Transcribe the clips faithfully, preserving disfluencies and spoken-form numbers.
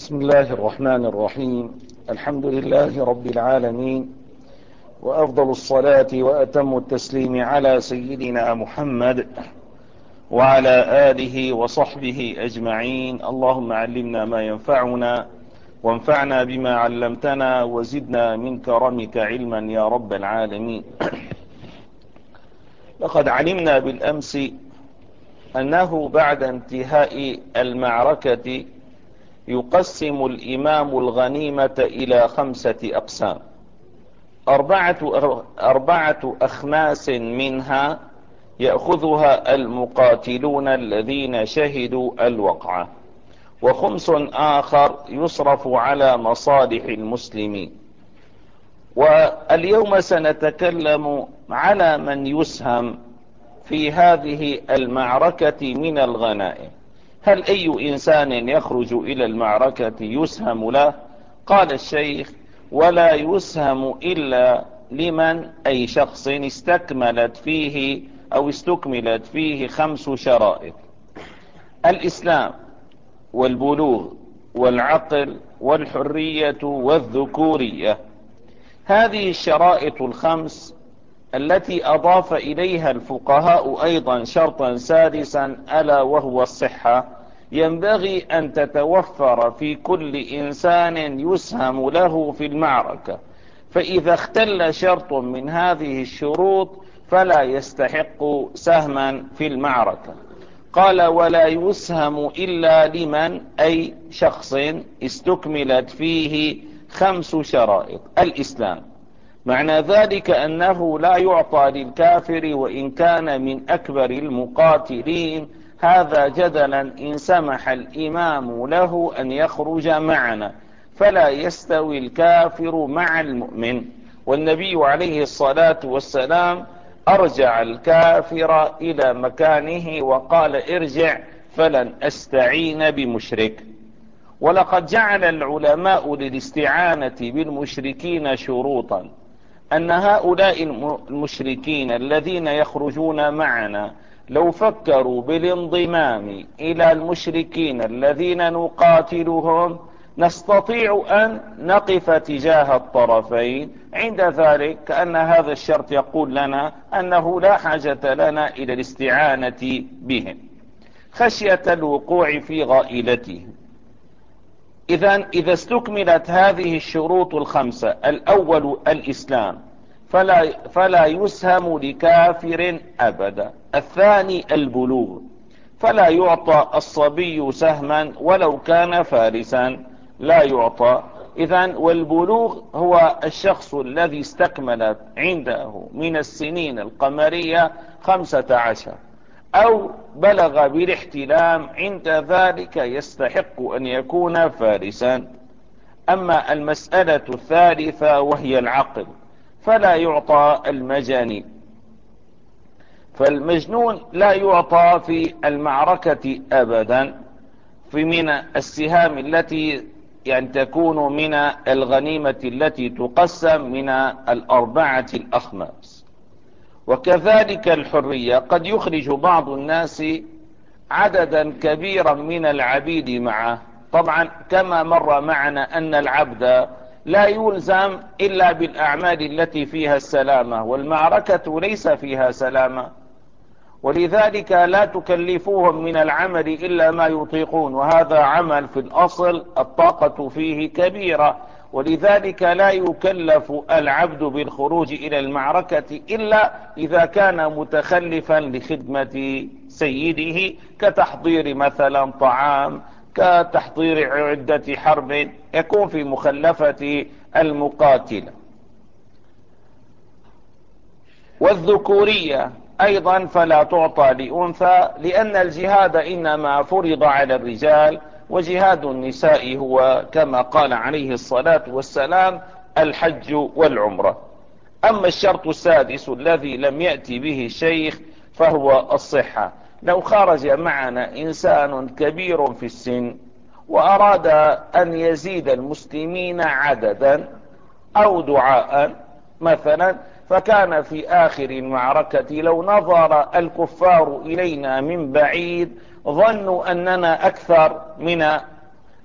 بسم الله الرحمن الرحيم. الحمد لله رب العالمين، وأفضل الصلاة وأتم التسليم على سيدنا محمد وعلى آله وصحبه أجمعين. اللهم علمنا ما ينفعنا وانفعنا بما علمتنا وزدنا من كرمك علما يا رب العالمين. لقد علمنا بالأمس أنه بعد انتهاء المعركة يقسم الإمام الغنيمة إلى خمسة أقسام، أربعة, أربعة أخماس منها يأخذها المقاتلون الذين شهدوا الوقعة، وخمس آخر يصرف على مصالح المسلمين. واليوم سنتكلم على من يسهم في هذه المعركة من الغنائم. هل أي إنسان يخرج إلى المعركة يسهم له؟ قال الشيخ: ولا يسهم إلا لمن أي شخص استكملت فيه أو استكملت فيه خمس شرائط: الإسلام والبلوغ والعقل والحرية والذكورية. هذه الشرائط الخمس التي أضاف إليها الفقهاء أيضا شرطا سادسا ألا وهو الصحة، ينبغي أن تتوفر في كل إنسان يسهم له في المعركة، فإذا اختل شرط من هذه الشروط فلا يستحق سهما في المعركة. قال: ولا يسهم إلا لمن أي شخص استكملت فيه خمس شرائط. الإسلام معنى ذلك أنه لا يعطى للكافر وإن كان من أكبر المقاتلين، هذا جدلا إن سمح الإمام له أن يخرج معنا، فلا يستوي الكافر مع المؤمن. والنبي عليه الصلاة والسلام أرجع الكافر إلى مكانه وقال: ارجع فلن أستعين بمشرك. ولقد جعل العلماء للاستعانة بالمشركين شروطا، أن هؤلاء المشركين الذين يخرجون معنا لو فكروا بالانضمام إلى المشركين الذين نقاتلهم نستطيع أن نقف تجاه الطرفين. عند ذلك كأن هذا الشرط يقول لنا أنه لا حاجة لنا إلى الاستعانة بهم خشية الوقوع في غائلتهم. إذن إذا استكملت هذه الشروط الخمسة: الأول الإسلام، فلا, فلا يسهم لكافر أبدا. الثاني البلوغ، فلا يعطى الصبي سهما ولو كان فارسا، لا يعطى. إذن والبلوغ هو الشخص الذي استكملت عنده من السنين القمرية خمسة عشر أو بلغ بالاحتلام، عند ذلك يستحق أن يكون فارسا. أما المسألة الثالثة وهي العقل، فلا يعطى المجانين، فالمجنون لا يعطى في المعركة أبدا في من السهام التي يعني تكون من الغنيمة التي تقسم من الأربعة الأخماس. وكذلك الحرية، قد يخرج بعض الناس عددا كبيرا من العبيد معه. طبعا كما مر معنا أن العبد لا يلزم إلا بالأعمال التي فيها السلامة، والمعركة ليس فيها سلامة، ولذلك لا تكلفوهم من العمل إلا ما يطيقون، وهذا عمل في الأصل الطاقة فيه كبيرة، ولذلك لا يكلف العبد بالخروج إلى المعركة إلا إذا كان متخلفا لخدمة سيده، كتحضير مثلا طعام، كتحضير عدة حرب، يكون في مخلفة المقاتلة. والذكورية أيضا فلا تعطى لأنثى، لأن الجهاد إنما فرض على الرجال، وجهاد النساء هو كما قال عليه الصلاة والسلام: الحج والعمرة. أما الشرط السادس الذي لم يأتي به الشيخ فهو الصحة. لو خرج معنا إنسان كبير في السن وأراد أن يزيد المسلمين عددا أو دعاء مثلا، فكان في آخر المعركة لو نظر الكفار إلينا من بعيد ظنوا أننا أكثر من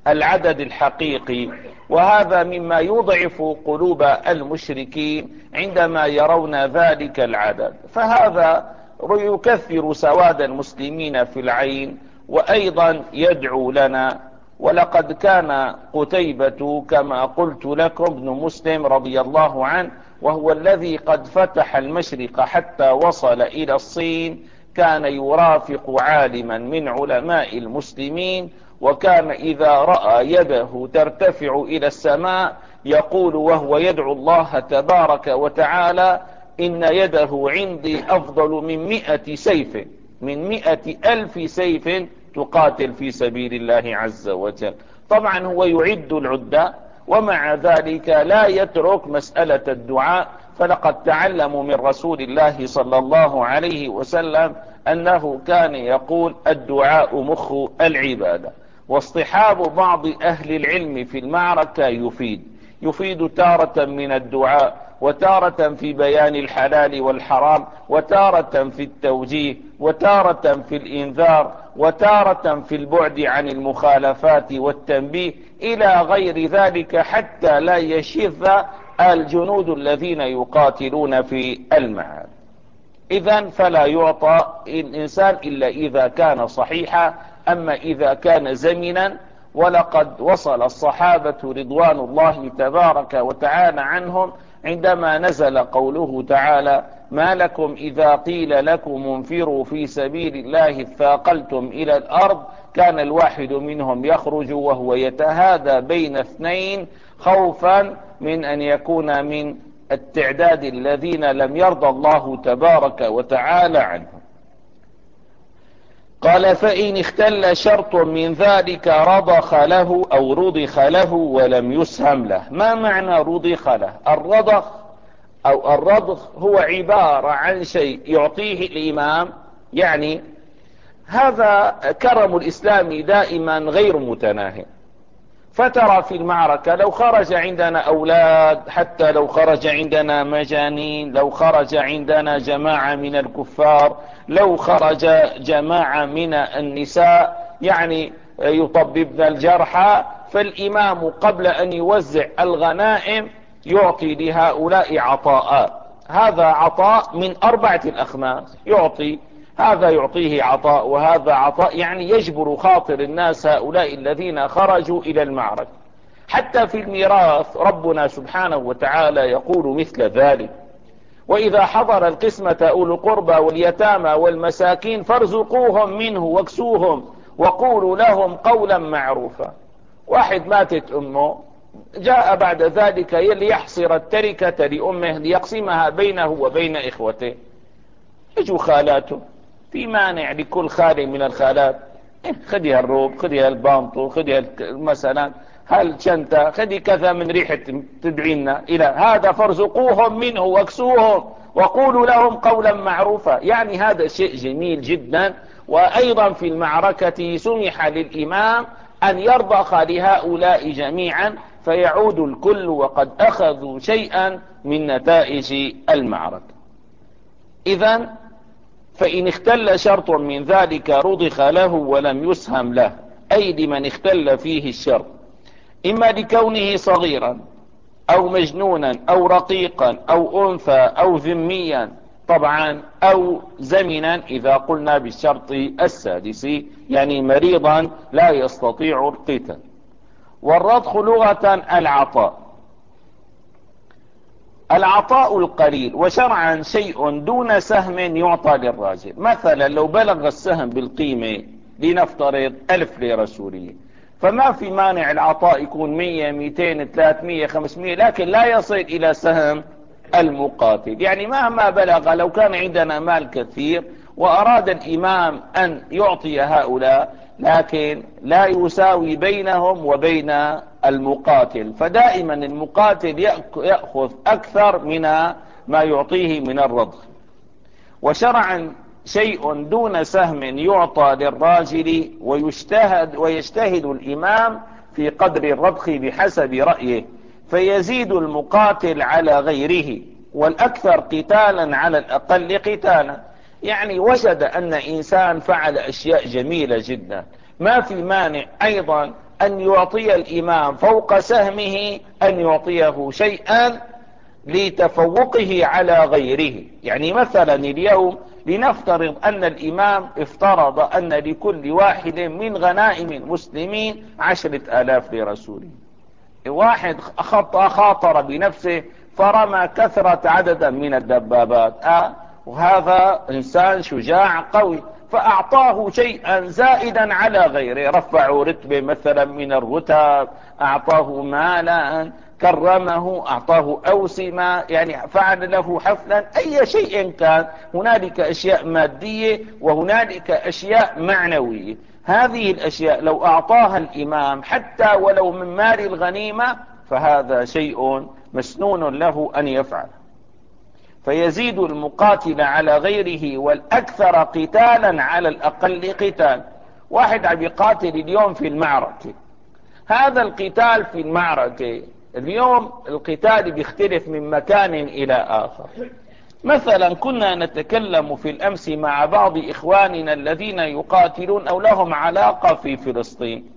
العدد الحقيقي، وهذا مما يضعف قلوب المشركين عندما يرون ذلك العدد. فهذا يكثر سواد المسلمين في العين، وأيضا يدعو لنا. ولقد كان قتيبة كما قلت لكم ابن مسلم رضي الله عنه، وهو الذي قد فتح المشرق حتى وصل إلى الصين، كان يرافق عالما من علماء المسلمين، وكان إذا رأى يده ترتفع إلى السماء يقول وهو يدعو الله تبارك وتعالى: إن يده عندي أفضل من مئة سيف، من مئة ألف سيف تقاتل في سبيل الله عز وجل. طبعا هو يعد العدة، ومع ذلك لا يترك مسألة الدعاء. فلقد تعلموا من رسول الله صلى الله عليه وسلم أنه كان يقول: الدعاء مخ العبادة. واصطحاب بعض أهل العلم في المعركة يفيد يفيد تارة من الدعاء، وتارة في بيان الحلال والحرام، وتارة في التوجيه، وتارة في الإنذار، وتارة في البعد عن المخالفات والتنبيه إلى غير ذلك، حتى لا يشذ الجنود الذين يقاتلون في المعارك. إذن فلا يعطى الإنسان إلا إذا كان صحيحا، أما إذا كان زمنا. ولقد وصل الصحابة رضوان الله تبارك وتعالى عنهم عندما نزل قوله تعالى: ما لكم إذا قيل لكم انفروا في سبيل الله اثاقلتم إلى الأرض. كان الواحد منهم يخرج وهو يتهادى بين اثنين، خوفا من أن يكون من التعداد الذين لم يرضى الله تبارك وتعالى عنهم. قال: فإن اختل شرط من ذلك رضخ له أو رضخ له ولم يسهم له. ما معنى رضخ له؟ الرضخ أو الرضخ هو عبارة عن شيء يعطيه الإمام، يعني هذا كرم الإسلام دائما غير متناهي. فترى في المعركة لو خرج عندنا أولاد، حتى لو خرج عندنا مجانين، لو خرج عندنا جماعة من الكفار، لو خرج جماعة من النساء يعني يطببن الجرحى، فالإمام قبل أن يوزع الغنائم يعطي لهؤلاء عطاء. هذا عطاء من أربعة الأخماس، يعطي هذا يعطيه عطاء وهذا عطاء، يعني يجبر خاطر الناس هؤلاء الذين خرجوا إلى المعركة. حتى في الميراث ربنا سبحانه وتعالى يقول مثل ذلك: وإذا حضر القسمة أولو القربى واليتامى والمساكين فارزقوهم منه واكسوهم وقولوا لهم قولا معروفا. واحد ماتت أمه، جاء بعد ذلك ليحصر التركة لأمه ليقسمها بينه وبين إخوته. يجوا خالاته، في مانع لكل خالي من الخالات؟ إيه، خذي هالروب، خذي هالبانطو، خذي مثلا هالشنطة، خذي كذا من ريحة تدعينا إلى هذا، فارزقوهم منه واكسوهم وقولوا لهم قولا معروفا. يعني هذا شيء جميل جدا. وأيضا في المعركة سمح للإمام أن يرضخ لهؤلاء جميعا، فيعود الكل وقد أخذوا شيئا من نتائج المعركة. إذن فإن اختل شرط من ذلك رضخ له ولم يسهم له، أي لمن اختل فيه الشرط، إما لكونه صغيرا أو مجنونا أو رقيقا أو أنثى أو ذميا طبعا، أو زمنا إذا قلنا بالشرط السادس، يعني مريضا لا يستطيع القتال. والرضخ لغة العطاء، العطاء القليل، وشرعا شيء دون سهم يعطى للراجل. مثلا لو بلغ السهم بالقيمة لنفترض ألف ليرة سورية، فما في مانع العطاء يكون مية ميتين ثلاثمية خمسمية، لكن لا يصل إلى سهم المقاتل. يعني مهما بلغ، لو كان عندنا مال كثير وأراد الإمام أن يعطي هؤلاء، لكن لا يساوي بينهم وبين المقاتل، فدائما المقاتل يأخذ أكثر من ما يعطيه من الرضخ. وشرعا شيء دون سهم يعطى للراجل، ويجتهد ويجتهد الإمام في قدر الرضخ بحسب رأيه، فيزيد المقاتل على غيره، والأكثر قتالا على الأقل قتالا. يعني وجد أن إنسان فعل أشياء جميلة جدا، ما في مانع أيضا أن يعطي الإمام فوق سهمه أن يعطيه شيئا لتفوقه على غيره. يعني مثلا اليوم لنفترض أن الإمام افترض أن لكل واحد من غنائم المسلمين عشرة آلاف لرسوله. واحد خاطر بنفسه فرمى كثرة عددا من الدبابات، آه وهذا إنسان شجاع قوي، فأعطاه شيئا زائدا على غيره، رفعوا رتبه مثلا من الرتب، أعطاه مالا، كرمه، أعطاه أوسمة، يعني فعل له حفلا، أي شيء كان. هنالك أشياء مادية وهنالك أشياء معنوية. هذه الأشياء لو أعطاها الإمام حتى ولو من مال الغنيمة فهذا شيء مسنون له أن يفعل، فيزيد المقاتل على غيره والأكثر قتالا على الأقل قتال. واحد عم يقاتل اليوم في المعركة، هذا القتال في المعركة اليوم القتال بيختلف من مكان إلى آخر. مثلا كنا نتكلم في الأمس مع بعض إخواننا الذين يقاتلون أو لهم علاقة في فلسطين،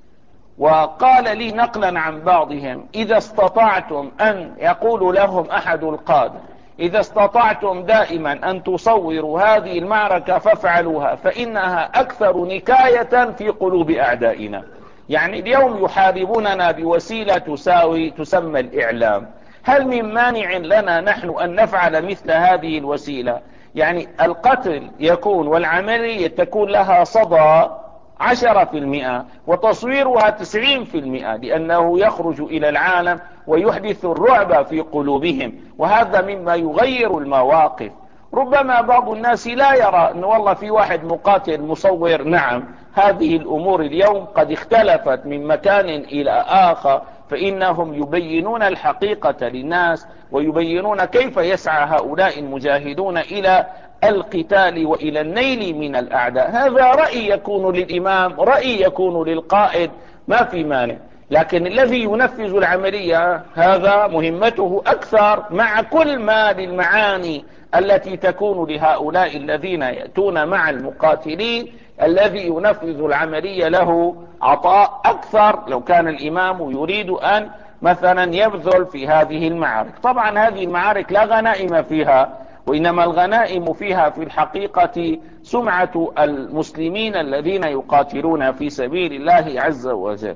وقال لي نقلا عن بعضهم: إذا استطعتم أن، يقول لهم أحد القادة، إذا استطعتم دائما أن تصوروا هذه المعركة فافعلوها، فإنها أكثر نكاية في قلوب أعدائنا. يعني اليوم يحاربوننا بوسيلة تساوي تسمى الإعلام. هل من مانع لنا نحن أن نفعل مثل هذه الوسيلة؟ يعني القتل يكون والعملية تكون لها صدى عشرة في المئة وتصويرها تسعين في المئة، لأنه يخرج إلى العالم ويحدث الرعب في قلوبهم، وهذا مما يغير المواقف. ربما بعض الناس لا يرى أن والله في واحد مقاتل مصور. نعم، هذه الأمور اليوم قد اختلفت من مكان إلى آخر، فإنهم يبينون الحقيقة للناس ويبينون كيف يسعى هؤلاء المجاهدون إلى القتال وإلى النيل من الأعداء. هذا رأي يكون للإمام، رأي يكون للقائد، ما في مانع، لكن الذي ينفذ العملية هذا مهمته أكثر، مع كل ما للمعاني التي تكون لهؤلاء الذين يأتون مع المقاتلين. الذي ينفذ العملية له عطاء أكثر لو كان الإمام يريد أن مثلا يبذل في هذه المعارك. طبعا هذه المعارك لا غنائم فيها، وإنما الغنائم فيها في الحقيقة سمعة المسلمين الذين يقاتلون في سبيل الله عز وجل.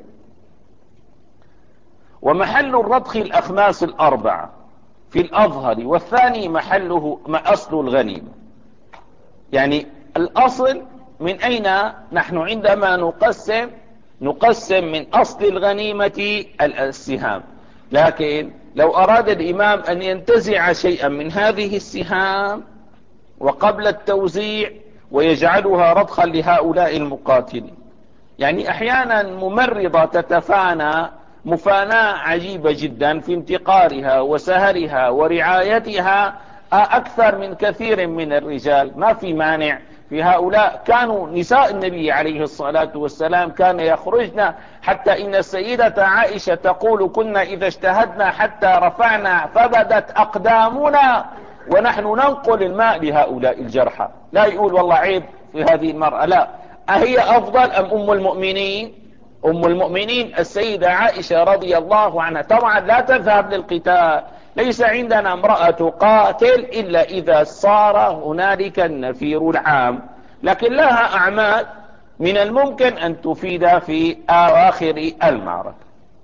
ومحل الرضخ الأخماس الأربعة في الأظهر، والثاني محله أصل الغنيمة. يعني الأصل من أين نحن عندما نقسم نقسم من أصل الغنيمة السهام، لكن لو أراد الإمام أن ينتزع شيئا من هذه السهام وقبل التوزيع ويجعلها رضخا لهؤلاء المقاتلين، يعني أحيانا ممرضة تتفانى مفاناة عجيبة جدا في انتقارها وسهرها ورعايتها أكثر من كثير من الرجال، ما في مانع في هؤلاء. كانوا نساء النبي عليه الصلاة والسلام كان يخرجن، حتى إن السيدة عائشة تقول: كنا إذا اجتهدنا حتى رفعنا فبدت أقدامنا ونحن ننقل الماء لهؤلاء الجرحى. لا يقول والله عيب في هذه المرأة، لا، أهي أفضل أم أم المؤمنين؟ أم المؤمنين السيدة عائشة رضي الله عنها. طبعا لا تذهب للقتال، ليس عندنا امرأة تقاتل إلا إذا صار هنالك النفير العام، لكن لها أعمال من الممكن أن تفيد في آخر المعركة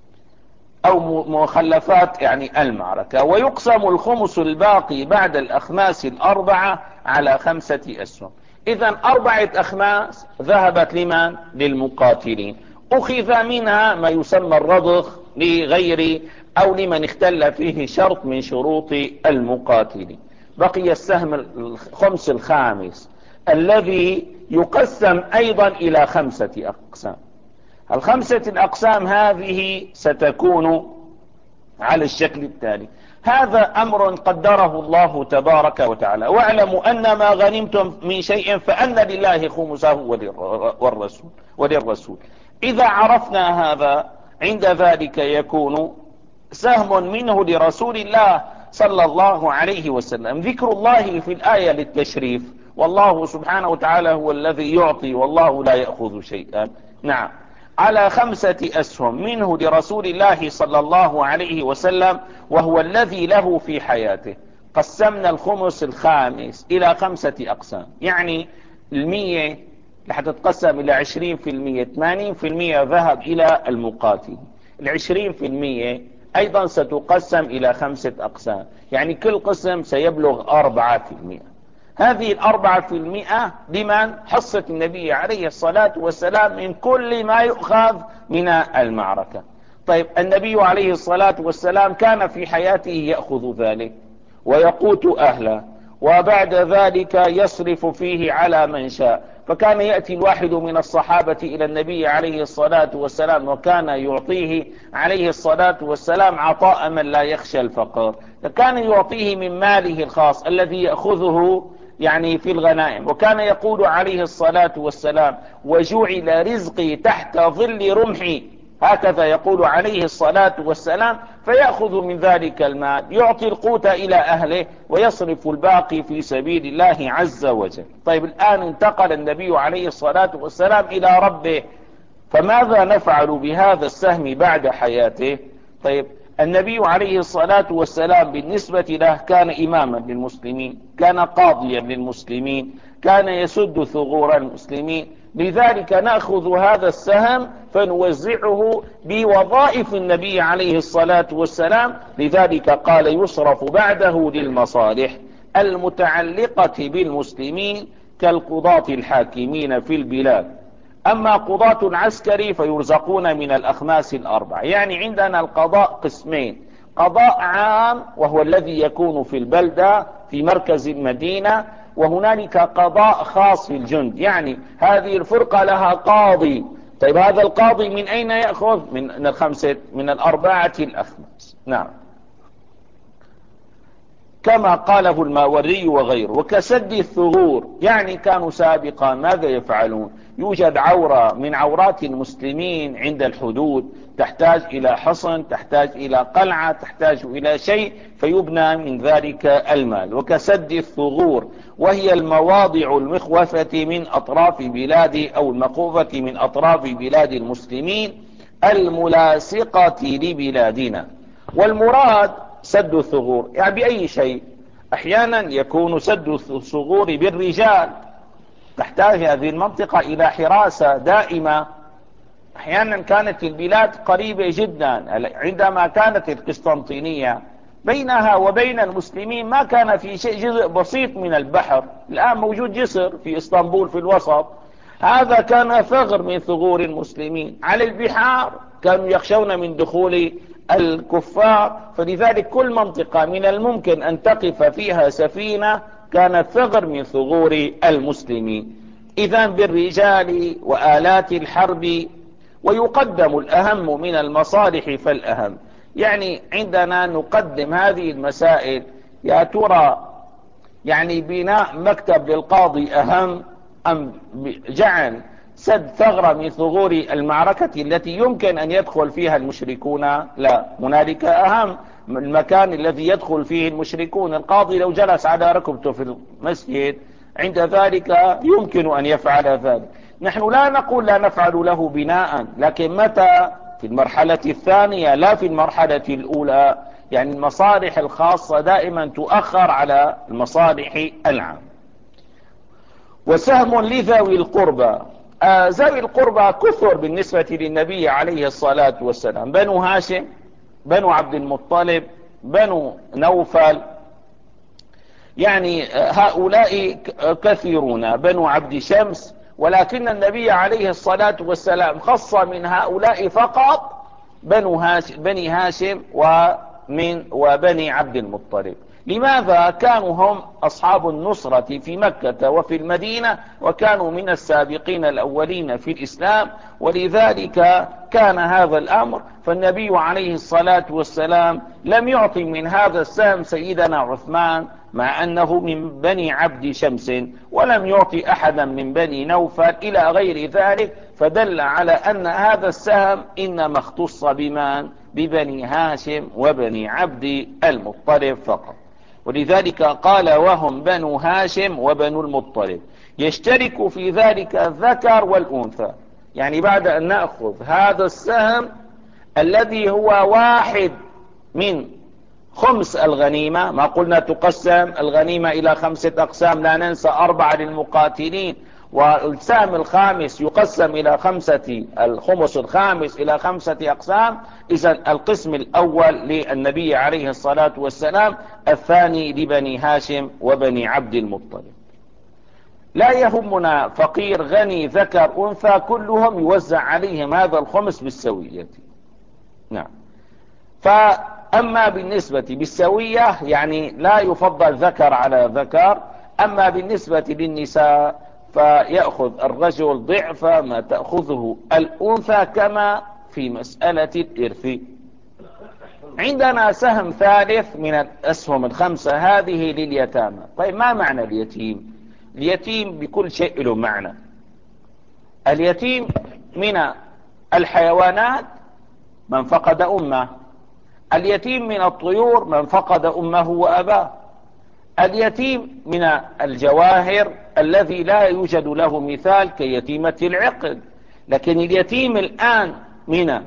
أو مخلفات يعني المعركة. ويقسم الخمس الباقي بعد الأخماس الأربعة على خمسة أسهم. إذن أربعة أخماس ذهبت لمن؟ للمقاتلين. أخذ منها ما يسمى الرضخ لغير أو لمن اختل فيه شرط من شروط المقاتلين. بقي السهم الخمس الخامس الذي يقسم أيضا إلى خمسة أقسام. الخمسة الأقسام هذه ستكون على الشكل التالي. هذا أمر قدره الله تبارك وتعالى: واعلموا أن ما غنمتم من شيء فأن لله خمسه والرسول وللرسول. إذا عرفنا هذا عند ذلك يكون سهم منه لرسول الله صلى الله عليه وسلم. ذكر الله في الآية للتشريف، والله سبحانه وتعالى هو الذي يعطي والله لا يأخذ شيئا. نعم. على خمسة أسهم، منه لرسول الله صلى الله عليه وسلم وهو الذي له في حياته. قسمنا الخمس الخامس إلى خمسة أقسام، يعني المية رح تتقسم إلى عشرين في المية، ثمانين في المية ذهب إلى المقاتل، العشرين في المية أيضا ستقسم إلى خمسة أقسام، يعني كل قسم سيبلغ أربعة في المئة. هذه الأربعة في المئة لمن؟ حصة النبي عليه الصلاة والسلام من كل ما يؤخذ من المعركة. طيب النبي عليه الصلاة والسلام كان في حياته يأخذ ذلك ويقوت أهله، وبعد ذلك يصرف فيه على من شاء. فكان يأتي الواحد من الصحابة إلى النبي عليه الصلاة والسلام وكان يعطيه عليه الصلاة والسلام عطاء من لا يخشى الفقر، فكان يعطيه من ماله الخاص الذي يأخذه يعني في الغنائم. وكان يقول عليه الصلاة والسلام: وجعل رزقي تحت ظل رمحي، هكذا يقول عليه الصلاة والسلام. فيأخذ من ذلك المال يعطي القوت إلى أهله ويصرف الباقي في سبيل الله عز وجل. طيب الآن انتقل النبي عليه الصلاة والسلام إلى ربه، فماذا نفعل بهذا السهم بعد حياته؟ طيب النبي عليه الصلاة والسلام بالنسبة له كان إماما للمسلمين، كان قاضيا للمسلمين، كان يسد ثغور المسلمين. لذلك نأخذ هذا السهم فنوزعه بوظائف النبي عليه الصلاة والسلام. لذلك قال: يصرف بعده للمصالح المتعلقة بالمسلمين كالقضاة الحاكمين في البلاد. أما قضاة العسكري فيرزقون من الأخماس الأربع. يعني عندنا القضاء قسمين: قضاء عام وهو الذي يكون في البلدة في مركز المدينة، وهنالك قضاء خاص في الجند، يعني هذه الفرقة لها قاضي. طيب هذا القاضي من أين يأخذ؟ من الخمسة، من الأربعة الأخماس. نعم، كما قاله الماوردي وغيره. وكسد الثغور، يعني كانوا سابقا ماذا يفعلون؟ يوجد عورة من عورات المسلمين عند الحدود تحتاج إلى حصن، تحتاج إلى قلعة، تحتاج إلى شيء، فيبنى من ذلك المال. وكسد الثغور، وهي المواضع المخوفة من أطراف بلاد أو المخوفة من أطراف بلاد المسلمين الملاصقة لبلادنا. والمراد سد الثغور يعني بأي شيء. أحيانا يكون سد الثغور بالرجال، تحتاج هذه المنطقة إلى حراسة دائمة. أحيانا كانت البلاد قريبة جدا، عندما كانت القسطنطينية بينها وبين المسلمين ما كان في شيء، جزء بسيط من البحر. الآن موجود جسر في اسطنبول في الوسط، هذا كان ثغر من ثغور المسلمين. على البحار كانوا يخشون من دخول الكفار، فلذلك كل منطقة من الممكن أن تقف فيها سفينة كانت ثغر من ثغور المسلمين. إذا بالرجال وآلات الحرب، ويقدم الأهم من المصالح فالأهم. يعني عندنا نقدم هذه المسائل. يا ترى يعني بناء مكتب للقاضي أهم أم جعل سد ثغرة من ثغور المعركة التي يمكن أن يدخل فيها المشركون؟ لا، هنالك أهم المكان الذي يدخل فيه المشركون. القاضي لو جلس على ركبته في المسجد عند ذلك يمكن أن يفعل ذلك. نحن لا نقول لا نفعل له بناء، لكن متى؟ في المرحلة الثانية لا في المرحلة الأولى. يعني المصالح الخاصة دائما تؤخر على المصالح العامة. وسهم لذوي القربى. آه ذوي القربى كثر بالنسبة للنبي عليه الصلاة والسلام: بنو هاشم، بنو عبد المطلب، بنو نوفل، يعني هؤلاء كثيرون، بنو عبد شمس. ولكن النبي عليه الصلاة والسلام خص من هؤلاء فقط بنو هاشم، بني هاشم ومن وبني عبد المطلب. لماذا؟ كانوا هم أصحاب النصرة في مكة وفي المدينة، وكانوا من السابقين الأولين في الإسلام، ولذلك كان هذا الأمر. فالنبي عليه الصلاة والسلام لم يعطي من هذا السهم سيدنا عثمان مع أنه من بني عبد شمس، ولم يعطي أحدا من بني نوفل إلى غير ذلك، فدل على أن هذا السهم إنما اختص بمن؟ ببني هاشم وبني عبد المطلب فقط. ولذلك قال: وهم بنو هاشم وبنو المطلب، يشترك في ذلك الذكر والأنثى. يعني بعد أن نأخذ هذا السهم الذي هو واحد من خمس الغنيمة، ما قلنا تقسم الغنيمة إلى خمسة أقسام، لا ننسى أربعة للمقاتلين، والسهم الخامس يقسم إلى خمسة، الخمس الخامس إلى خمسة أقسام. إذن القسم الأول للنبي عليه الصلاة والسلام، الثاني لبني هاشم وبني عبد المطلب. لا يهمنا فقير غني ذكر أنثى، كلهم يوزع عليهم هذا الخمس بالسوية. نعم. فأما بالنسبة بالسوية يعني لا يفضل ذكر على ذكر. أما بالنسبة للنساء فيأخذ الرجل ضعف ما تأخذه الأنثى كما في مسألة الإرث. عندنا سهم ثالث من الأسهم الخمسة هذه لليتامى. طيب ما معنى اليتيم؟ اليتيم بكل شيء له معنى. اليتيم من الحيوانات من فقد أمه، اليتيم من الطيور من فقد أمه وأباه، اليتيم من الجواهر الذي لا يوجد له مثال كيتيمة العقد. لكن اليتيم الآن من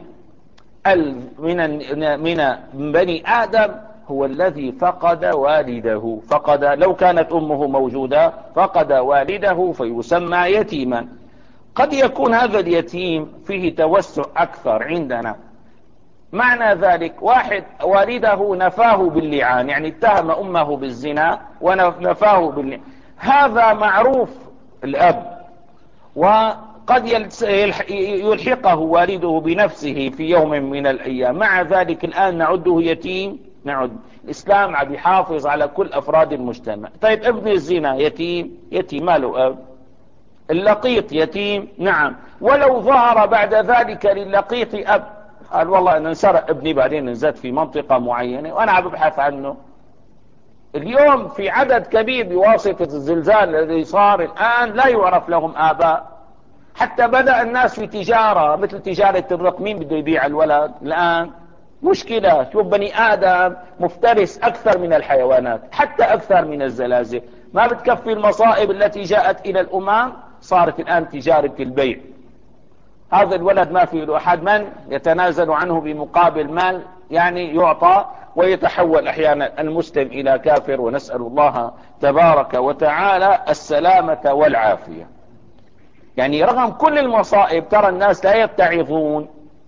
من من بني آدم هو الذي فقد والده، فقد لو كانت أمه موجودة فقد والده فيسمى يتيما. قد يكون هذا اليتيم فيه توسع أكثر عندنا. معنى ذلك واحد والده نفاه باللعان، يعني اتهم أمه بالزنا ونفاه باللعان، هذا معروف الأب، وقد يلحقه والده بنفسه في يوم من الأيام. مع ذلك الآن نعده يتيم. نعد الإسلام عم يحافظ على كل أفراد المجتمع. طيب ابن الزنا يتيم، يتيم ما له أب. اللقيط يتيم، نعم، ولو ظهر بعد ذلك للقيط أب، قال والله أنا انسرق ابني بعدين نزلت في منطقة معينة وأنا عم ببحث عنه. اليوم في عدد كبير بواسطة الزلزال الذي صار الآن لا يعرف لهم آباء. حتى بدأ الناس في تجارة مثل تجارة الرق، مين بده يبيع الولد الآن؟ مشكلة. شوف بني آدم مفترس أكثر من الحيوانات، حتى أكثر من الزلازل. ما بتكفي المصائب التي جاءت إلى الأمم، صارت الآن تجارة البيع. هذا الولد ما في له أحد من يتنازل عنه بمقابل مال يعني يعطى، ويتحول أحيانا المسلم إلى كافر، ونسأل الله تبارك وتعالى السلامة والعافية. يعني رغم كل المصائب ترى الناس لا يتعظون.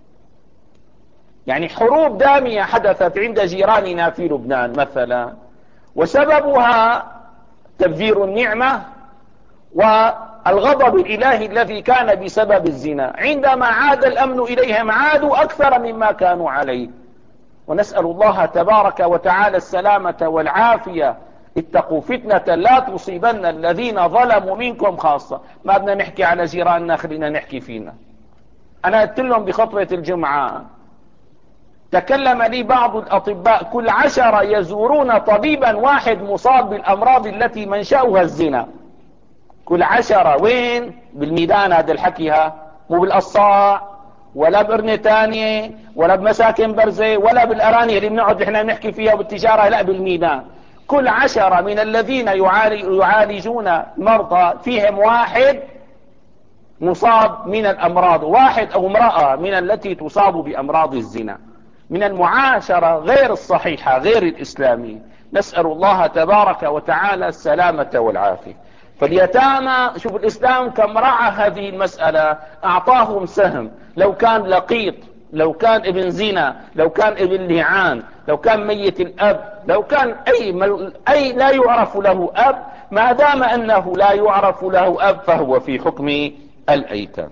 يعني حروب دامية حدثت عند جيراننا في لبنان مثلا، وسببها تبذير النعمة والغضب الإلهي الذي كان بسبب الزنا. عندما عاد الأمن إليهم عادوا أكثر مما كانوا عليه، ونسأل الله تبارك وتعالى السلامة والعافية. اتقوا فتنة لا تصيبن الذين ظلموا منكم خاصة. ما بدنا نحكي على جيراننا، خلينا نحكي فينا. أنا قلت لهم بخطبة الجمعة، تكلم لي بعض الأطباء كل عشرة يزورون طبيبا واحد مصاب بالأمراض التي منشأها الزنا. كل عشرة. وين؟ بالميدان هذا الحكي، ها مو بالقصاع ولا بقرنة تانية ولا بمساكن برزة ولا بالأراني اللي بنقعد احنا نحكي فيها بالتجارة، لا بالميدان. كل عشرة من الذين يعالجون مرضى فيهم واحد مصاب من الأمراض، واحد أو امرأة من التي تصاب بأمراض الزنا، من المعاشرة غير الصحيحة غير الإسلامية. نسأل الله تبارك وتعالى السلامة والعافية. فاليتامى شوف الإسلام كم رعى هذه المسألة، أعطاهم سهم. لو كان لقيط، لو كان ابن زنا، لو كان ابن لعان، لو كان ميت الأب، لو كان أي, مل... أي لا يعرف له أب، ما دام أنه لا يعرف له أب فهو في حكم الأيتام.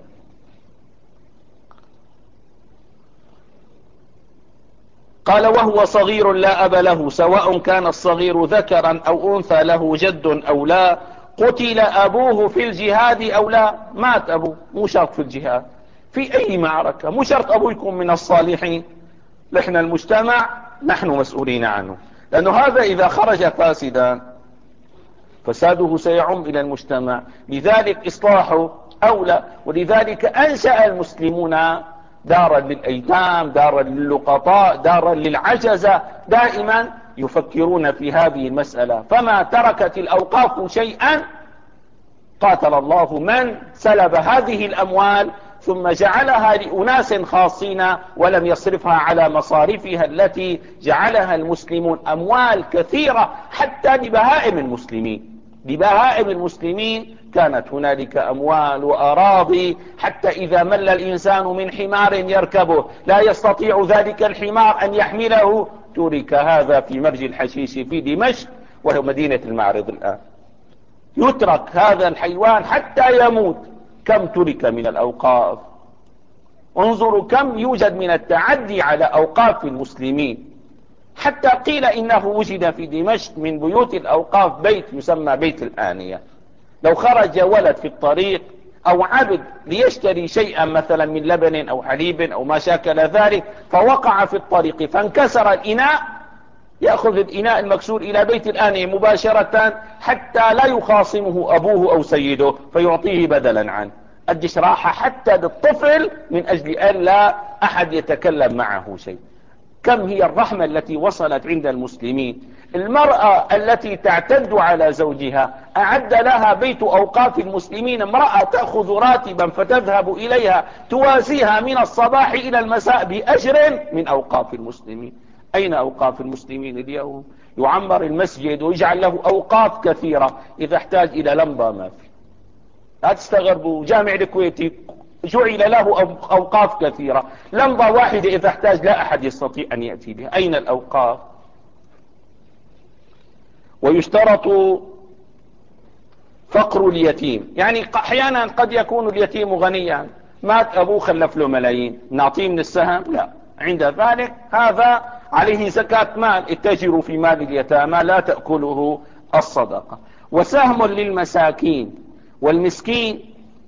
قال وهو صغير لا أب له، سواء كان الصغير ذكرا أو أنثى له جد أو لا، قتل أبوه في الجهاد أو لا. مات أبوه، مو شرط في الجهاد، في أي معركة، مو شرط أبوه يكون من الصالحين. نحن المجتمع نحن مسؤولين عنه، لأنه هذا إذا خرج فاسدا فساده سيعم إلى المجتمع. لذلك إصلاحه أولى. ولذلك أنشأ المسلمون دارا للأيتام، دارا للقطاء، دارا للعجزة، دائما يفكرون في هذه المسألة. فما تركت الأوقاف شيئا قاتل الله من سلب هذه الأموال ثم جعلها لأناس خاصين ولم يصرفها على مصارفها التي جعلها المسلمون أموال كثيرة حتى لبهائم المسلمين. لبهائم المسلمين كانت هنالك أموال وأراضي، حتى إذا مل الإنسان من حمار يركبه لا يستطيع ذلك الحمار أن يحمله، ترك هذا في مرج الحشيش في دمشق وهي مدينة المعرض الآن، يترك هذا الحيوان حتى يموت. كم ترك من الأوقاف؟ انظروا كم يوجد من التعدي على أوقاف المسلمين، حتى قيل إنه وجد في دمشق من بيوت الأوقاف بيت يسمى بيت الآنية. لو خرج ولد في الطريق أو عبد ليشتري شيئا مثلا من لبن أو حليب أو ما شاكل ذلك فوقع في الطريق فانكسر الإناء، يأخذ الإناء المكسور إلى بيت الآنية مباشرة حتى لا يخاصمه أبوه أو سيده فيعطيه بدلا عنه. قديش راحة حتى للطفل من أجل أن لا أحد يتكلم معه شيء. كم هي الرحمة التي وصلت عند المسلمين. المرأة التي تعتد على زوجها أعد لها بيت أوقاف المسلمين امرأة تأخذ راتبا فتذهب إليها توازيها من الصباح إلى المساء بأجر من أوقاف المسلمين. أين أوقاف المسلمين اليوم؟ يعمر المسجد ويجعل له أوقاف كثيرة، إذا احتاج إلى لمبة ما في. لا تستغربوا، جامع الكويتي جعل له أوقاف كثيرة، لمبة واحدة إذا احتاج لا أحد يستطيع أن يأتي بها. أين الأوقاف؟ ويشترط فقر اليتيم، يعني أحيانا قد يكون اليتيم غنيا، مات أبوه خلف له ملايين، نعطيه من السهم؟ لا. عند ذلك هذا عليه زكاة مال، اتجروا في مال اليتامى لا تأكله الصدقة. وسهم للمساكين، والمسكين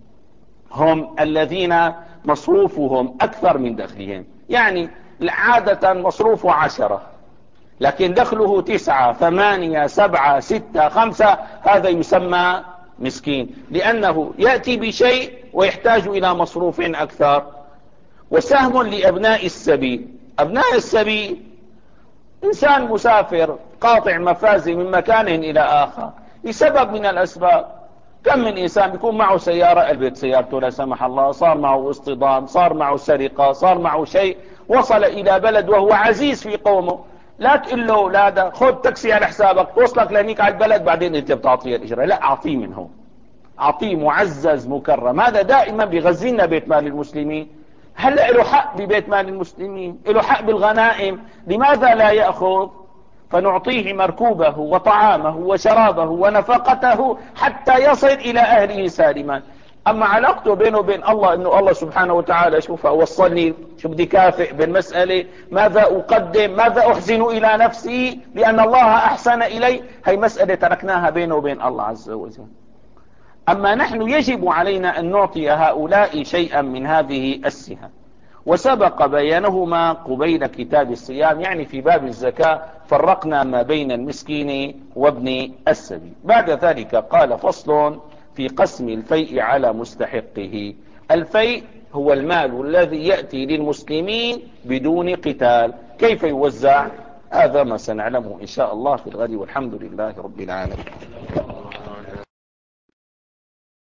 هم الذين مصروفهم أكثر من دخلهم، يعني عادة مصروفه عشرة لكن دخله تسعة ثمانية سبعة ستة خمسة، هذا يسمى مسكين لأنه يأتي بشيء ويحتاج إلى مصروف أكثر. وسهم لأبناء السبيل، أبناء السبيل إنسان مسافر قاطع مفازي من مكان إلى آخر لسبب من الأسباب. كم من إنسان بيكون معه سيارة، البيت سيارته لا سمح الله، صار معه اصطدام، صار معه سرقة، صار معه شيء، وصل إلى بلد وهو عزيز في قومه، لا تقول له أولادك خذ تاكسي على حسابك توصلك لهنيك على البلد بعدين أنت بتعطيه الإجرة، لا، أعطيه منه، أعطيه معزز مكرم. هذا دائما بيغذينا بيت مال المسلمين. هلأ له حق ببيت مال المسلمين، له حق بالغنائم، لماذا لا يأخذ؟ فنعطيه مركوبه وطعامه وشرابه ونفقته حتى يصل إلى أهله سالما. أما علاقته بينه وبين الله أنه الله سبحانه وتعالى شوف وصلني، شو بدي كافئ بالمسألة، ماذا أقدم، ماذا أحسن إلى نفسي لأن الله أحسن إلي، هي مسألة تركناها بينه وبين الله عز وجل. أما نحن يجب علينا أن نعطي هؤلاء شيئا من هذه السهام، وسبق بيانهما قبيل كتاب الصيام، يعني في باب الزكاة فرقنا ما بين المسكين وابن السبيل. بعد ذلك قال فصل في قسم الفيء على مستحقه. الفيء هو المال الذي يأتي للمسلمين بدون قتال، كيف يوزع؟ هذا ما سنعلمه إن شاء الله في الغد، والحمد لله رب العالمين.